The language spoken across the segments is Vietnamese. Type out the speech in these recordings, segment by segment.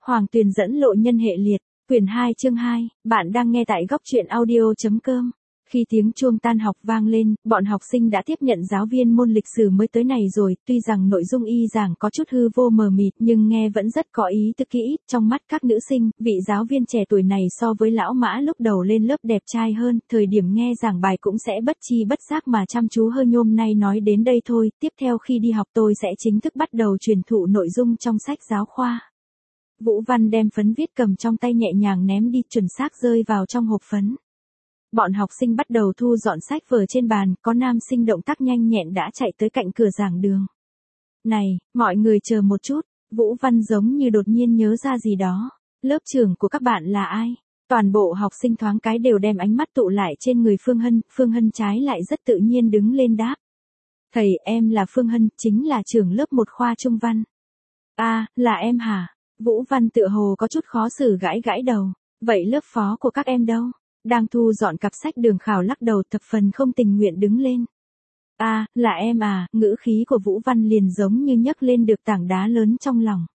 Hoàng Tuyền dẫn lộ nhân hệ liệt, quyển 2 chương 2, bạn đang nghe tại góc truyện audio.com. Khi tiếng chuông tan học vang lên, bọn học sinh đã tiếp nhận giáo viên môn lịch sử mới tới này rồi, tuy rằng nội dung y giảng có chút hư vô mờ mịt nhưng nghe vẫn rất có ý tứ kỹ, trong mắt các nữ sinh, vị giáo viên trẻ tuổi này so với lão Mã lúc đầu lên lớp đẹp trai hơn, thời điểm nghe giảng bài cũng sẽ bất chi bất giác mà chăm chú hơn. Hôm nay nói đến đây thôi, tiếp theo khi đi học tôi sẽ chính thức bắt đầu truyền thụ nội dung trong sách giáo khoa. Vũ Văn đem phấn viết cầm trong tay nhẹ nhàng ném đi, chuẩn xác rơi vào trong hộp phấn. Bọn học sinh bắt đầu thu dọn sách vở trên bàn, có nam sinh động tác nhanh nhẹn đã chạy tới cạnh cửa giảng đường. Này, mọi người chờ một chút, Vũ Văn giống như đột nhiên nhớ ra gì đó. Lớp trưởng của các bạn là ai? Toàn bộ học sinh thoáng cái đều đem ánh mắt tụ lại trên người Phương Hân trái lại rất tự nhiên đứng lên đáp. Thầy, em là Phương Hân, chính là trưởng lớp 1 khoa Trung Văn. À, là em hả? Vũ Văn tựa hồ có chút khó xử gãi gãi đầu. Vậy lớp phó của các em đâu? Đang thu dọn cặp sách Đường Khảo lắc đầu thập phần không tình nguyện đứng lên. À, là em à, ngữ khí của Vũ Văn liền giống như nhấc lên được tảng đá lớn trong lòng.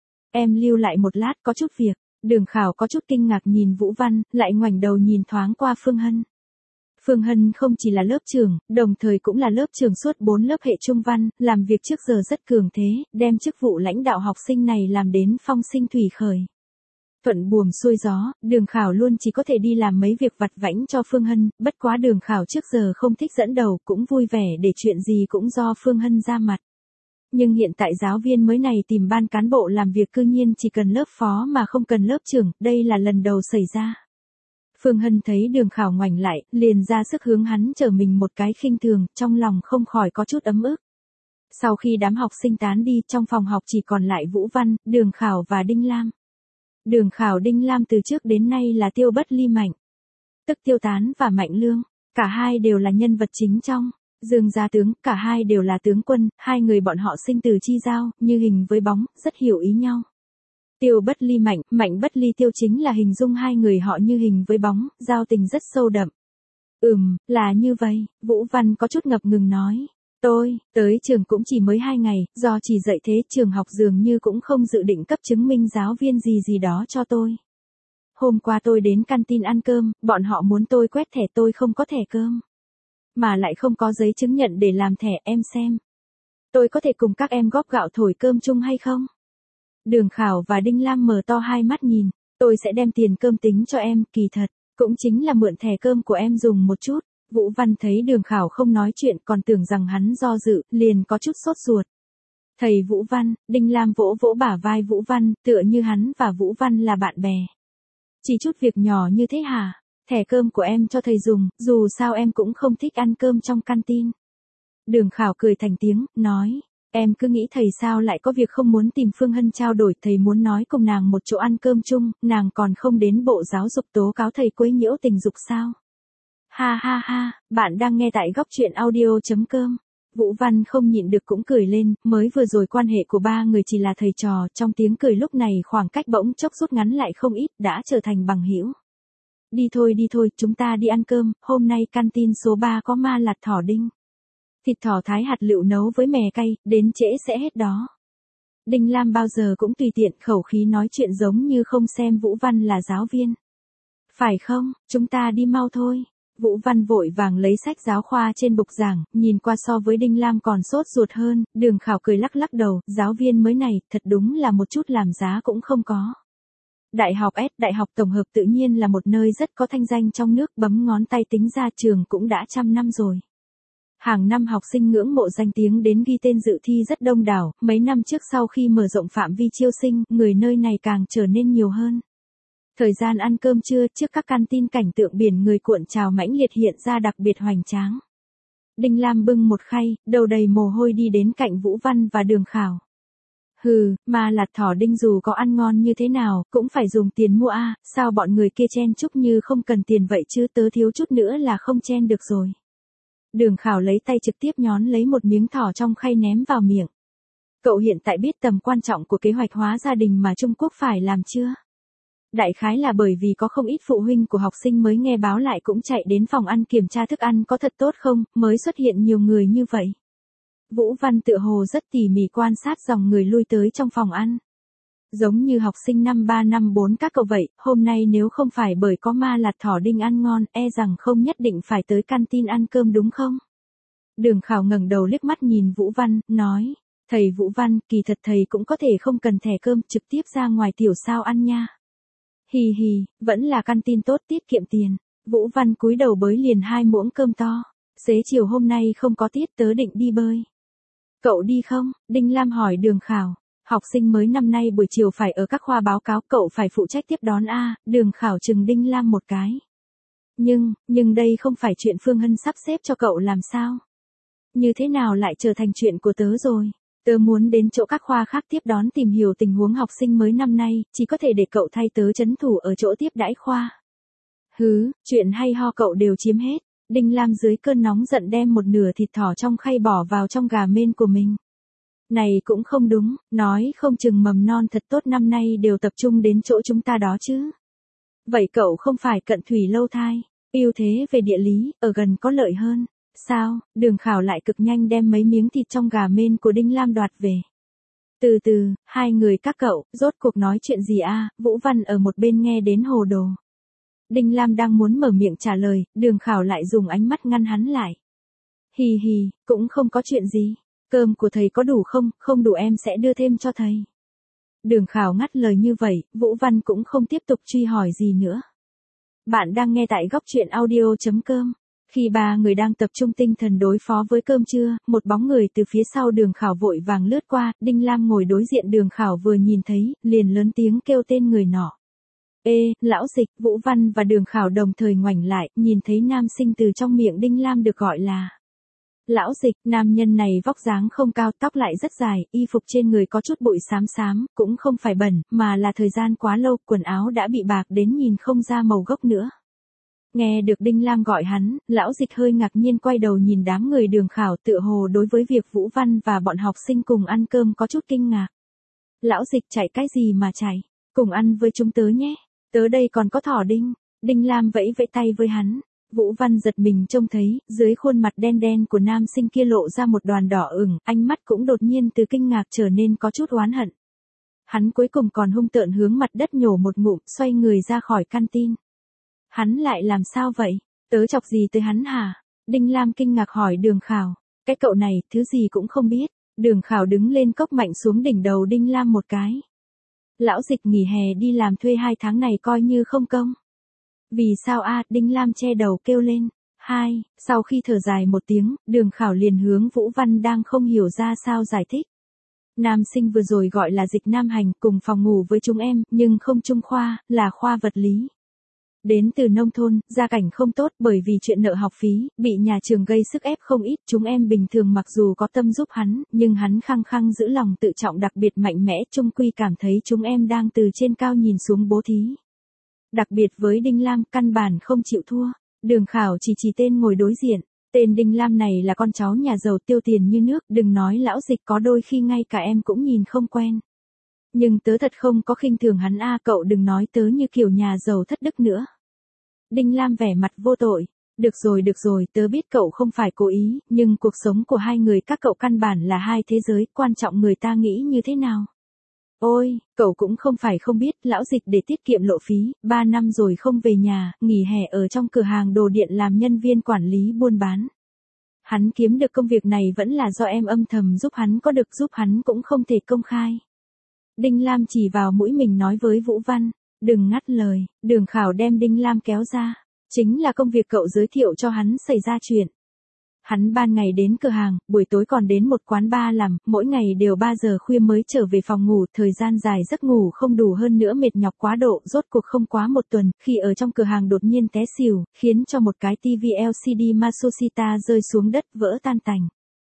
Em lưu lại một lát có chút việc. Đường Khảo có chút kinh ngạc nhìn Vũ Văn, lại ngoảnh đầu nhìn thoáng qua Phương Hân. Phương Hân không chỉ là lớp trưởng, đồng thời cũng là lớp trưởng suốt 4 lớp hệ Trung Văn, làm việc trước giờ rất cường thế, đem chức vụ lãnh đạo học sinh này làm đến phong sinh thủy khởi. Thuận buồm xuôi gió, Đường Khảo luôn chỉ có thể đi làm mấy việc vặt vãnh cho Phương Hân, bất quá Đường Khảo trước giờ không thích dẫn đầu, cũng vui vẻ để chuyện gì cũng do Phương Hân ra mặt. Nhưng hiện tại giáo viên mới này tìm ban cán bộ làm việc cư nhiên chỉ cần lớp phó mà không cần lớp trưởng, đây là lần đầu xảy ra. Phương Hân thấy Đường Khảo ngoảnh lại, liền ra sức hướng hắn trở mình một cái khinh thường, trong lòng không khỏi có chút ấm ức. Sau khi đám học sinh tán đi, trong phòng học chỉ còn lại Vũ Văn, Đường Khảo và Đinh Lam. Đường Khảo Đinh Lam từ trước đến nay là Tiêu Bất Ly Mạnh, tức Tiêu Tán và Mạnh Lương, cả hai đều là nhân vật chính trong Dương Gia Tướng, cả hai đều là tướng quân, hai người bọn họ sinh từ chi giao, như hình với bóng, rất hiểu ý nhau. Tiêu Bất Ly Mạnh, Mạnh Bất Ly Tiêu chính là hình dung hai người họ như hình với bóng, giao tình rất sâu đậm. Là như vậy, Vũ Văn có chút ngập ngừng nói. Tôi, tới trường cũng chỉ mới 2 ngày, do chỉ dạy thế trường học dường như cũng không dự định cấp chứng minh giáo viên gì đó cho tôi. Hôm qua tôi đến canteen ăn cơm, bọn họ muốn tôi quét thẻ tôi không có thẻ cơm. Mà lại không có giấy chứng nhận để làm thẻ, em xem. Tôi có thể cùng các em góp gạo thổi cơm chung hay không? Đường Khảo và Đinh Lam mở to hai mắt nhìn, tôi sẽ đem tiền cơm tính cho em, kỳ thật, cũng chính là mượn thẻ cơm của em dùng một chút. Vũ Văn thấy Đường Khảo không nói chuyện còn tưởng rằng hắn do dự, liền có chút sốt ruột. Thầy Vũ Văn, Đinh Lam vỗ vỗ bả vai Vũ Văn, tựa như hắn và Vũ Văn là bạn bè. Chỉ chút việc nhỏ như thế hả? Thẻ cơm của em cho thầy dùng, dù sao em cũng không thích ăn cơm trong canteen. Đường Khảo cười thành tiếng, nói. Em cứ nghĩ thầy sao lại có việc không muốn tìm Phương Hân trao đổi, thầy muốn nói cùng nàng một chỗ ăn cơm chung, nàng còn không đến bộ giáo dục tố cáo thầy quấy nhiễu tình dục sao? Ha ha ha, bạn đang nghe tại góc truyện audio.com. Vũ Văn không nhịn được cũng cười lên, mới vừa rồi quan hệ của ba người chỉ là thầy trò, trong tiếng cười lúc này khoảng cách bỗng chốc rút ngắn lại không ít, đã trở thành bằng hữu. Đi thôi, chúng ta đi ăn cơm, hôm nay canteen số 3 có ma lạt thỏ đinh. Thịt thỏ thái hạt lựu nấu với mè cay, đến trễ sẽ hết đó. Đinh Lam bao giờ cũng tùy tiện, khẩu khí nói chuyện giống như không xem Vũ Văn là giáo viên. Phải không, chúng ta đi mau thôi. Vũ Văn vội vàng lấy sách giáo khoa trên bục giảng, nhìn qua so với Đinh Lam còn sốt ruột hơn, Đường Khảo cười lắc lắc đầu, giáo viên mới này, thật đúng là một chút làm giá cũng không có. Đại học tổng hợp tự nhiên là một nơi rất có thanh danh trong nước, bấm ngón tay tính ra trường cũng đã 100 năm rồi. Hàng năm học sinh ngưỡng mộ danh tiếng đến ghi tên dự thi rất đông đảo, mấy năm trước sau khi mở rộng phạm vi chiêu sinh, người nơi này càng trở nên nhiều hơn. Thời gian ăn cơm trưa trước các canteen cảnh tượng biển người cuộn trào mãnh liệt hiện ra đặc biệt hoành tráng. Đinh Lam bưng một khay, đầu đầy mồ hôi đi đến cạnh Vũ Văn và Đường Khảo. Mà lạt thỏ đinh dù có ăn ngon như thế nào, cũng phải dùng tiền mua à, sao bọn người kia chen chúc như không cần tiền vậy chứ, tớ thiếu chút nữa là không chen được rồi. Đường Khảo lấy tay trực tiếp nhón lấy một miếng thỏ trong khay ném vào miệng. Cậu hiện tại biết tầm quan trọng của kế hoạch hóa gia đình mà Trung Quốc phải làm chưa? Đại khái là bởi vì có không ít phụ huynh của học sinh mới nghe báo lại cũng chạy đến phòng ăn kiểm tra thức ăn có thật tốt không, mới xuất hiện nhiều người như vậy. Vũ Văn tựa hồ rất tỉ mỉ quan sát dòng người lui tới trong phòng ăn. Giống như học sinh năm 3 năm 4 các cậu vậy, hôm nay nếu không phải bởi có ma lạt thỏ đinh ăn ngon, e rằng không nhất định phải tới canteen ăn cơm đúng không? Đường Khảo ngẩng đầu liếc mắt nhìn Vũ Văn, nói, thầy Vũ Văn, kỳ thật thầy cũng có thể không cần thẻ cơm, trực tiếp ra ngoài tiểu sao ăn nha. Hì hì, vẫn là canteen tốt, tiết kiệm tiền. Vũ Văn cúi đầu bới liền 2 muỗng cơm to. Xế chiều hôm nay không có tiết, tớ định đi bơi. Cậu đi không? Đinh Lam hỏi Đường Khảo. Học sinh mới năm nay buổi chiều phải ở các khoa báo cáo, cậu phải phụ trách tiếp đón a. Đường Khảo chừng Đinh Lam một cái. Nhưng đây không phải chuyện Phương Hân sắp xếp cho cậu làm sao? Như thế nào lại trở thành chuyện của tớ rồi? Tớ muốn đến chỗ các khoa khác tiếp đón tìm hiểu tình huống học sinh mới năm nay, chỉ có thể để cậu thay tớ trấn thủ ở chỗ tiếp đãi khoa. Hứ, chuyện hay ho cậu đều chiếm hết. Đinh Lam dưới cơn nóng giận đem một nửa thịt thỏ trong khay bỏ vào trong gà mên của mình. Này cũng không đúng, nói không chừng mầm non thật tốt năm nay đều tập trung đến chỗ chúng ta đó chứ. Vậy cậu không phải cận thủy lâu thai, ưu thế về địa lý, ở gần có lợi hơn. Sao? Đường Khảo lại cực nhanh đem mấy miếng thịt trong gà mên của Đinh Lam đoạt về. Từ từ, hai người các cậu, rốt cuộc nói chuyện gì a? Vũ Văn ở một bên nghe đến hồ đồ. Đinh Lam đang muốn mở miệng trả lời, Đường Khảo lại dùng ánh mắt ngăn hắn lại. Hì hì, cũng không có chuyện gì. Cơm của thầy có đủ không? Không đủ em sẽ đưa thêm cho thầy. Đường Khảo ngắt lời như vậy, Vũ Văn cũng không tiếp tục truy hỏi gì nữa. Bạn đang nghe tại góc truyện audio.com. Khi ba người đang tập trung tinh thần đối phó với cơm trưa, một bóng người từ phía sau Đường Khảo vội vàng lướt qua, Đinh Lam ngồi đối diện Đường Khảo vừa nhìn thấy, liền lớn tiếng kêu tên người nọ. Ê, lão dịch, Vũ Văn và Đường Khảo đồng thời ngoảnh lại, nhìn thấy nam sinh từ trong miệng Đinh Lam được gọi là lão dịch. Nam nhân này vóc dáng không cao, tóc lại rất dài, y phục trên người có chút bụi xám xám, cũng không phải bẩn, mà là thời gian quá lâu, quần áo đã bị bạc đến nhìn không ra màu gốc nữa. Nghe được Đinh Lam gọi hắn, lão dịch hơi ngạc nhiên quay đầu nhìn đám người Đường Khảo, tựa hồ đối với việc Vũ Văn và bọn học sinh cùng ăn cơm có chút kinh ngạc. Lão dịch chạy cái gì mà chạy, cùng ăn với chúng tớ nhé, tớ đây còn có thỏ đinh. Đinh Lam vẫy vẫy tay với hắn. Vũ Văn giật mình trông thấy, dưới khuôn mặt đen đen của nam sinh kia lộ ra một đoàn đỏ ửng, ánh mắt cũng đột nhiên từ kinh ngạc trở nên có chút oán hận. Hắn cuối cùng còn hung tợn hướng mặt đất nhổ một ngụm, xoay người ra khỏi canteen. Hắn lại làm sao vậy? Tớ chọc gì tới hắn hả? Đinh Lam kinh ngạc hỏi Đường Khảo. Cái cậu này, thứ gì cũng không biết. Đường Khảo đứng lên cốc mạnh xuống đỉnh đầu Đinh Lam một cái. Lão dịch nghỉ hè đi làm thuê 2 tháng này coi như không công. Vì sao a? Đinh Lam che đầu kêu lên. Sau khi thở dài một tiếng, Đường Khảo liền hướng Vũ Văn đang không hiểu ra sao giải thích. Nam sinh vừa rồi gọi là Dịch Nam Hành, cùng phòng ngủ với chúng em, nhưng không chung khoa, là khoa vật lý. Đến từ nông thôn, gia cảnh không tốt bởi vì chuyện nợ học phí, bị nhà trường gây sức ép không ít. Chúng em bình thường mặc dù có tâm giúp hắn, nhưng hắn khăng khăng giữ lòng tự trọng đặc biệt mạnh mẽ, chung quy cảm thấy chúng em đang từ trên cao nhìn xuống bố thí. Đặc biệt với Đinh Lam, căn bản không chịu thua. Đường Khảo chỉ tên ngồi đối diện. Tên Đinh Lam này là con cháu nhà giàu tiêu tiền như nước, đừng nói lão dịch, có đôi khi ngay cả em cũng nhìn không quen. Nhưng tớ thật không có khinh thường hắn a, cậu đừng nói tớ như kiểu nhà giàu thất đức nữa. Đinh Lam vẻ mặt vô tội. Được rồi, tớ biết cậu không phải cố ý, nhưng cuộc sống của hai người các cậu căn bản là hai thế giới, quan trọng người ta nghĩ như thế nào. Ôi, cậu cũng không phải không biết, lão dịch để tiết kiệm lộ phí, 3 năm rồi không về nhà, nghỉ hè ở trong cửa hàng đồ điện làm nhân viên quản lý buôn bán. Hắn kiếm được công việc này vẫn là do em âm thầm giúp hắn, có được giúp hắn cũng không thể công khai. Đinh Lam chỉ vào mũi mình nói với Vũ Văn. Đừng ngắt lời. Đường Khảo đem Đinh Lam kéo ra. Chính là công việc cậu giới thiệu cho hắn xảy ra chuyện. Hắn ban ngày đến cửa hàng, buổi tối còn đến một quán bar làm, mỗi ngày đều 3 giờ khuya mới trở về phòng ngủ, thời gian dài giấc ngủ không đủ, hơn nữa mệt nhọc quá độ, rốt cuộc không quá một tuần, khi ở trong cửa hàng đột nhiên té xỉu, khiến cho một cái TV LCD Matsushita rơi xuống đất vỡ tan tành.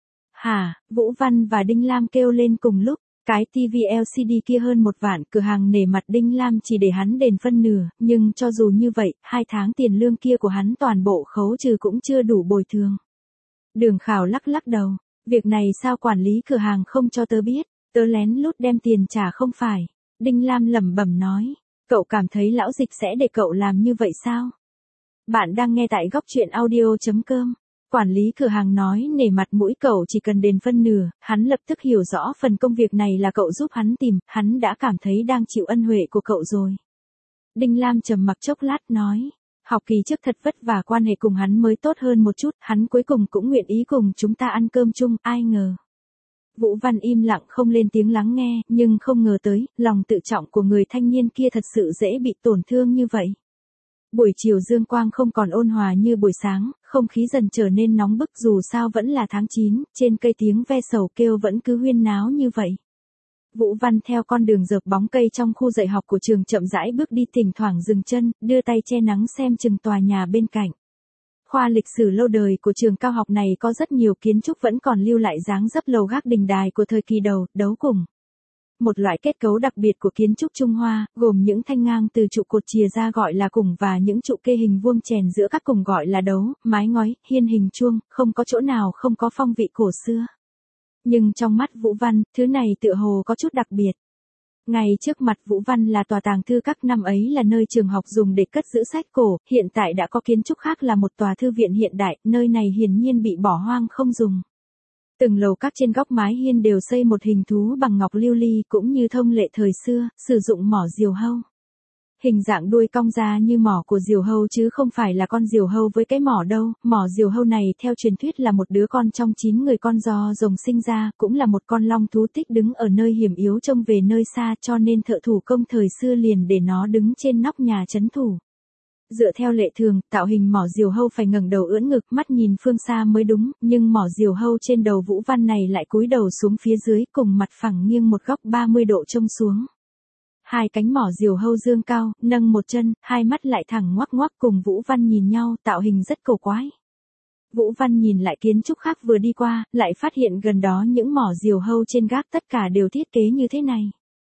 Hả? Vũ Văn và Đinh Lam kêu lên cùng lúc. Cái TV LCD kia hơn 1 vạn, cửa hàng nể mặt Đinh Lam chỉ để hắn đền phân nửa, nhưng cho dù như vậy, 2 tháng tiền lương kia của hắn toàn bộ khấu trừ cũng chưa đủ bồi thường. Đường Khảo lắc đầu, việc này sao quản lý cửa hàng không cho tớ biết, tớ lén lút đem tiền trả không phải. Đinh Lam lẩm bẩm nói, cậu cảm thấy lão dịch sẽ để cậu làm như vậy sao? Bạn đang nghe tại góc truyện audio.com. Quản lý cửa hàng nói nể mặt mũi cậu chỉ cần đền phân nửa, hắn lập tức hiểu rõ phần công việc này là cậu giúp hắn tìm, hắn đã cảm thấy đang chịu ân huệ của cậu rồi. Đinh Lam trầm mặc chốc lát nói, học kỳ trước thật vất vả quan hệ cùng hắn mới tốt hơn một chút, hắn cuối cùng cũng nguyện ý cùng chúng ta ăn cơm chung, ai ngờ. Vũ Văn im lặng không lên tiếng lắng nghe, nhưng không ngờ tới, lòng tự trọng của người thanh niên kia thật sự dễ bị tổn thương như vậy. Buổi chiều dương quang không còn ôn hòa như buổi sáng, không khí dần trở nên nóng bức dù sao vẫn là tháng 9, trên cây tiếng ve sầu kêu vẫn cứ huyên náo như vậy. Vũ Văn theo con đường dợp bóng cây trong khu dạy học của trường chậm rãi bước đi, thỉnh thoảng dừng chân, đưa tay che nắng xem chừng tòa nhà bên cạnh. Khoa lịch sử lâu đời của trường cao học này có rất nhiều kiến trúc vẫn còn lưu lại dáng dấp lầu gác đình đài của thời kỳ đầu, đấu cùng. Một loại kết cấu đặc biệt của kiến trúc Trung Hoa, gồm những thanh ngang từ trụ cột chìa ra gọi là cùng và những trụ kê hình vuông chèn giữa các cùng gọi là đấu, mái ngói, hiên hình chuông, không có chỗ nào không có phong vị cổ xưa. Nhưng trong mắt Vũ Văn, thứ này tựa hồ có chút đặc biệt. Ngay trước mặt Vũ Văn là tòa tàng thư các, năm ấy là nơi trường học dùng để cất giữ sách cổ, hiện tại đã có kiến trúc khác là một tòa thư viện hiện đại, nơi này hiển nhiên bị bỏ hoang không dùng. Từng lầu các trên góc mái hiên đều xây một hình thú bằng ngọc lưu ly cũng như thông lệ thời xưa, sử dụng mỏ diều hâu. Hình dạng đuôi cong ra như mỏ của diều hâu chứ không phải là con diều hâu với cái mỏ đâu, mỏ diều hâu này theo truyền thuyết là một đứa con trong 9 người con do rồng sinh ra, cũng là một con long thú tích đứng ở nơi hiểm yếu trông về nơi xa cho nên thợ thủ công thời xưa liền để nó đứng trên nóc nhà trấn thủ. Dựa theo lệ thường, tạo hình mỏ diều hâu phải ngẩng đầu ưỡn ngực mắt nhìn phương xa mới đúng, nhưng mỏ diều hâu trên đầu Vũ Văn này lại cúi đầu xuống phía dưới cùng mặt phẳng nghiêng một góc 30 độ trông xuống. Hai cánh mỏ diều hâu dương cao, nâng một chân, hai mắt lại thẳng ngoắc ngoắc cùng Vũ Văn nhìn nhau, tạo hình rất cổ quái. Vũ Văn nhìn lại kiến trúc khác vừa đi qua, lại phát hiện gần đó những mỏ diều hâu trên gác tất cả đều thiết kế như thế này.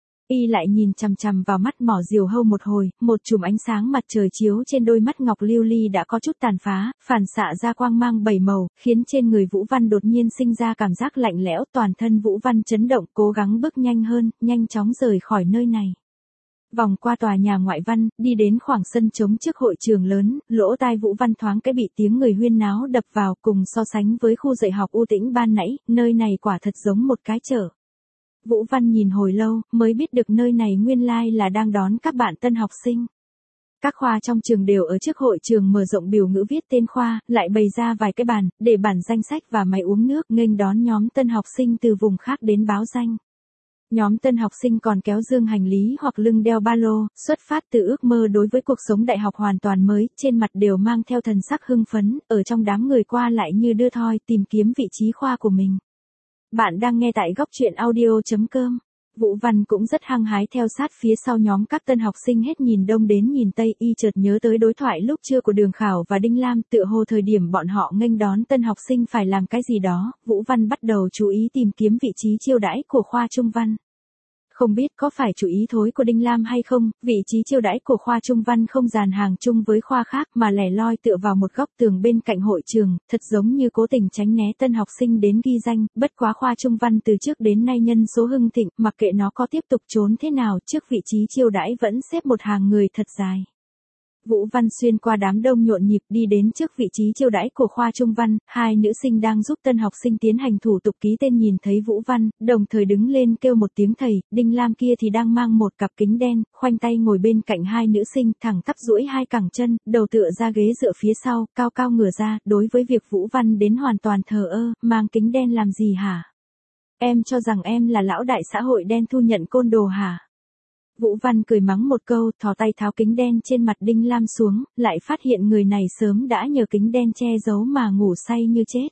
Y lại nhìn chằm chằm vào mắt mỏ diều hâu một hồi, một chùm ánh sáng mặt trời chiếu trên đôi mắt ngọc lưu ly đã có chút tàn phá, phản xạ ra quang mang bảy màu, khiến trên người Vũ Văn đột nhiên sinh ra cảm giác lạnh lẽo, toàn thân Vũ Văn chấn động, cố gắng bước nhanh hơn, nhanh chóng rời khỏi nơi này. Vòng qua tòa nhà ngoại văn, đi đến khoảng sân trống trước hội trường lớn, lỗ tai Vũ Văn thoáng cái bị tiếng người huyên náo đập vào, cùng so sánh với khu dạy học u tĩnh ban nãy, nơi này quả thật giống một cái chợ. Vũ Văn nhìn hồi lâu, mới biết được nơi này nguyên lai là đang đón các bạn tân học sinh. Các khoa trong trường đều ở trước hội trường mở rộng biểu ngữ viết tên khoa, lại bày ra vài cái bàn, để bản danh sách và máy uống nước nghênh đón nhóm tân học sinh từ vùng khác đến báo danh. Nhóm tân học sinh còn kéo dương hành lý hoặc lưng đeo ba lô, xuất phát từ ước mơ đối với cuộc sống đại học hoàn toàn mới, trên mặt đều mang theo thần sắc hưng phấn, ở trong đám người qua lại như đưa thoi tìm kiếm vị trí khoa của mình. Bạn đang nghe tại góc truyện audio.com. Vũ Văn cũng rất hăng hái theo sát phía sau nhóm các tân học sinh hết nhìn đông đến nhìn tây, y chợt nhớ tới đối thoại lúc trưa của Đường Khảo và Đinh Lam, tựa hồ thời điểm bọn họ nghênh đón tân học sinh phải làm cái gì đó, Vũ Văn bắt đầu chú ý tìm kiếm vị trí chiêu đãi của khoa Trung Văn. Không biết có phải chủ ý thối của Đinh Lam hay không, vị trí chiêu đãi của khoa Trung Văn không dàn hàng chung với khoa khác mà lẻ loi tựa vào một góc tường bên cạnh hội trường, thật giống như cố tình tránh né tân học sinh đến ghi danh, bất quá khoa Trung Văn từ trước đến nay nhân số hưng thịnh, mặc kệ nó có tiếp tục trốn thế nào, trước vị trí chiêu đãi vẫn xếp một hàng người thật dài. Vũ Văn xuyên qua đám đông nhộn nhịp đi đến trước vị trí chiêu đãi của khoa Trung Văn, hai nữ sinh đang giúp tân học sinh tiến hành thủ tục ký tên nhìn thấy Vũ Văn, đồng thời đứng lên kêu một tiếng thầy, Đinh Lam kia thì đang mang một cặp kính đen, khoanh tay ngồi bên cạnh hai nữ sinh, thẳng tắp duỗi hai cẳng chân, đầu tựa ra ghế dựa phía sau, cao cao ngửa ra, đối với việc Vũ Văn đến hoàn toàn thờ ơ, mang kính đen làm gì hả? Em cho rằng em là lão đại xã hội đen thu nhận côn đồ hả? Vũ Văn cười mắng một câu, thò tay tháo kính đen trên mặt Đinh Lam xuống, lại phát hiện người này sớm đã nhờ kính đen che giấu mà ngủ say như chết.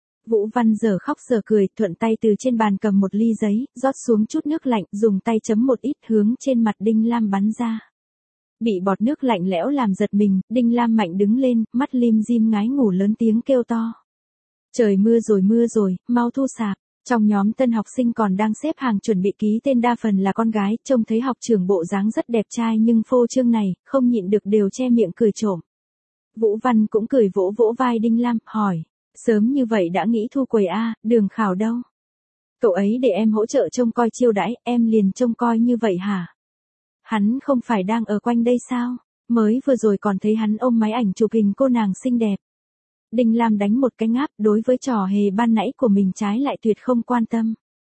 Vũ Văn giờ khóc giờ cười, thuận tay từ trên bàn cầm một ly giấy, rót xuống chút nước lạnh, dùng tay chấm một ít hướng trên mặt Đinh Lam bắn ra. Bị bọt nước lạnh lẽo làm giật mình, Đinh Lam mạnh đứng lên, mắt lim dim ngái ngủ lớn tiếng kêu to. Trời mưa rồi, mau thu sạp. Trong nhóm tân học sinh còn đang xếp hàng chuẩn bị ký tên đa phần là con gái, trông thấy học trưởng bộ dáng rất đẹp trai nhưng phô trương này, không nhịn được đều che miệng cười trộm. Vũ Văn cũng cười vỗ vỗ vai Đinh Lam, hỏi, sớm như vậy đã nghĩ thu quầy a, Đường Khảo đâu? Cậu ấy để em hỗ trợ trông coi chiêu đãi, em liền trông coi như vậy hả? Hắn không phải đang ở quanh đây sao? Mới vừa rồi còn thấy hắn ôm máy ảnh chụp hình cô nàng xinh đẹp. Đinh Lam đánh một cái ngáp, đối với trò hề ban nãy của mình trái lại tuyệt không quan tâm.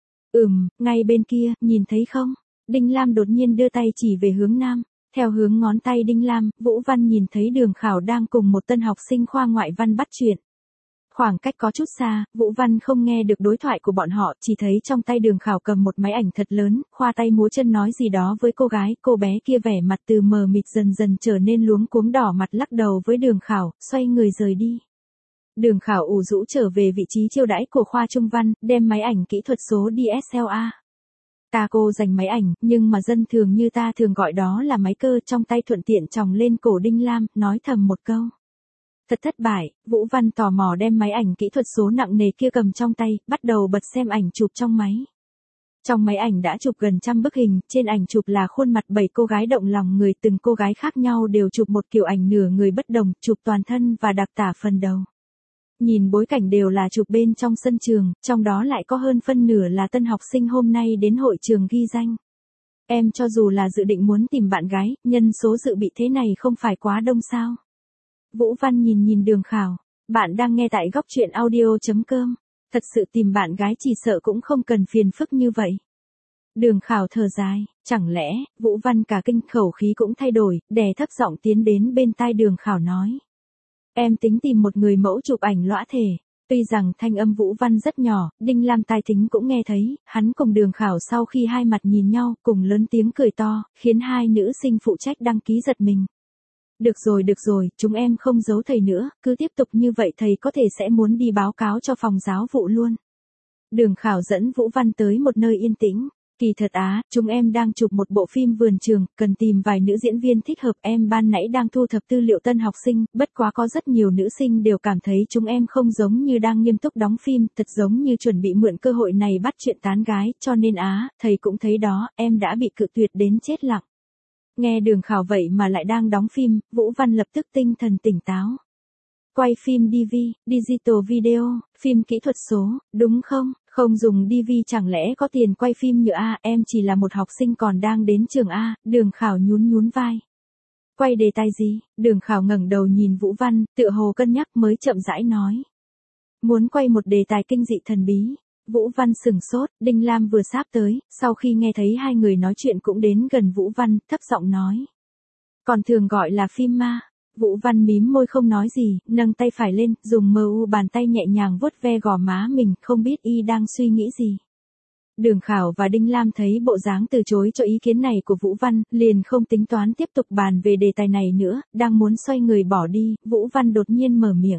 Ngay bên kia, nhìn thấy không? Đinh Lam đột nhiên đưa tay chỉ về hướng nam. Theo hướng ngón tay Đinh Lam, Vũ Văn nhìn thấy Đường Khảo đang cùng một tân học sinh khoa ngoại văn bắt chuyện. Khoảng cách có chút xa, Vũ Văn không nghe được đối thoại của bọn họ, chỉ thấy trong tay Đường Khảo cầm một máy ảnh thật lớn, khoa tay múa chân nói gì đó với cô gái, cô bé kia vẻ mặt từ mờ mịt dần dần trở nên luống cuống đỏ mặt lắc đầu với Đường Khảo, xoay người rời đi. Đường Khảo ủ rũ trở về vị trí chiêu đãi của khoa trung văn, đem máy ảnh kỹ thuật số DSLR. Ta cô dành máy ảnh, nhưng mà dân thường như ta thường gọi đó là máy cơ, trong tay thuận tiện chòng lên cổ Đinh Lam, nói thầm một câu. Thật thất bại, Vũ Văn tò mò đem máy ảnh kỹ thuật số nặng nề kia cầm trong tay, bắt đầu bật xem ảnh chụp trong máy. Trong máy ảnh đã chụp gần 100 bức hình, trên ảnh chụp là khuôn mặt 7 cô gái động lòng người, từng cô gái khác nhau đều chụp một kiểu ảnh nửa người bất đồng, chụp toàn thân và đặc tả phần đầu. Nhìn bối cảnh đều là chụp bên trong sân trường, trong đó lại có hơn phân nửa là tân học sinh hôm nay đến hội trường ghi danh. Em cho dù là dự định muốn tìm bạn gái, nhân số dự bị thế này không phải quá đông sao? Vũ Văn nhìn Đường Khảo, bạn đang nghe tại góc truyện audio.com. Thật sự tìm bạn gái chỉ sợ cũng không cần phiền phức như vậy. Đường Khảo thở dài, chẳng lẽ, Vũ Văn cả kinh, khẩu khí cũng thay đổi, đè thấp giọng tiến đến bên tai Đường Khảo nói. Em tính tìm một người mẫu chụp ảnh lõa thể. Tuy rằng thanh âm Vũ Văn rất nhỏ, Đinh Lam tai thính cũng nghe thấy, hắn cùng Đường Khảo sau khi hai mặt nhìn nhau, cùng lớn tiếng cười to, khiến hai nữ sinh phụ trách đăng ký giật mình. Được rồi, chúng em không giấu thầy nữa, cứ tiếp tục như vậy thầy có thể sẽ muốn đi báo cáo cho phòng giáo vụ luôn. Đường Khảo dẫn Vũ Văn tới một nơi yên tĩnh. Kỳ thật chúng em đang chụp một bộ phim vườn trường, cần tìm vài nữ diễn viên thích hợp, em ban nãy đang thu thập tư liệu tân học sinh, bất quá có rất nhiều nữ sinh đều cảm thấy chúng em không giống như đang nghiêm túc đóng phim, thật giống như chuẩn bị mượn cơ hội này bắt chuyện tán gái, cho nên thầy cũng thấy đó, em đã bị cự tuyệt đến chết lặng. Nghe Đường Khảo vậy mà lại đang đóng phim, Vũ Văn lập tức tinh thần tỉnh táo. Quay phim DV, Digital Video, phim kỹ thuật số, đúng không? Không dùng DV chẳng lẽ có tiền quay phim nhựa em chỉ là một học sinh còn đang đến trường Đường Khảo nhún vai. Quay đề tài gì? Đường Khảo ngẩng đầu nhìn Vũ Văn, tựa hồ cân nhắc mới chậm rãi nói. Muốn quay một đề tài kinh dị thần bí. Vũ Văn sừng sốt, Đinh Lam vừa sáp tới, sau khi nghe thấy hai người nói chuyện cũng đến gần Vũ Văn, thấp giọng nói. Còn thường gọi là phim ma. Vũ Văn mím môi không nói gì, nâng tay phải lên, dùng bàn tay nhẹ nhàng vuốt ve gò má mình, không biết y đang suy nghĩ gì. Đường Khảo và Đinh Lam thấy bộ dáng từ chối cho ý kiến này của Vũ Văn, liền không tính toán tiếp tục bàn về đề tài này nữa, đang muốn xoay người bỏ đi, Vũ Văn đột nhiên mở miệng.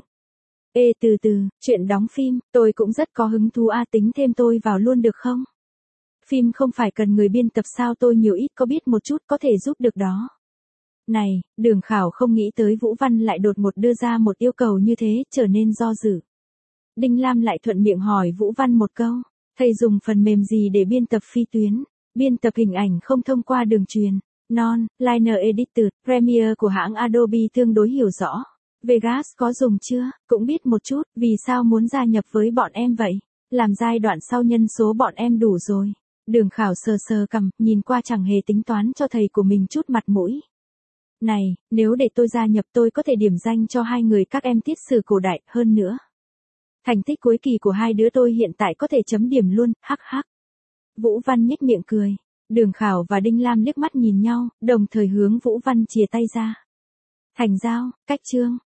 Từ từ, chuyện đóng phim, tôi cũng rất có hứng thú tính thêm tôi vào luôn được không? Phim không phải cần người biên tập sao, tôi nhiều ít có biết một chút có thể giúp được đó. Này, Đường Khảo không nghĩ tới Vũ Văn lại đột ngột đưa ra một yêu cầu như thế, trở nên do dự. Đinh Lam lại thuận miệng hỏi Vũ Văn một câu, thầy dùng phần mềm gì để biên tập phi tuyến? Biên tập hình ảnh không thông qua đường truyền, Liner Editor, Premiere của hãng Adobe tương đối hiểu rõ. Vegas có dùng chưa? Cũng biết một chút, vì sao muốn gia nhập với bọn em vậy? Làm giai đoạn sau nhân số bọn em đủ rồi. Đường Khảo sờ cằm, nhìn qua chẳng hề tính toán cho thầy của mình chút mặt mũi. Này, nếu để tôi gia nhập tôi có thể điểm danh cho hai người các em tiết sử cổ đại, hơn nữa. Thành tích cuối kỳ của hai đứa tôi hiện tại có thể chấm điểm luôn, hắc hắc. Vũ Văn nhếch miệng cười. Đường Khảo và Đinh Lam liếc mắt nhìn nhau, đồng thời hướng Vũ Văn chìa tay ra. Thành giao, cách chương.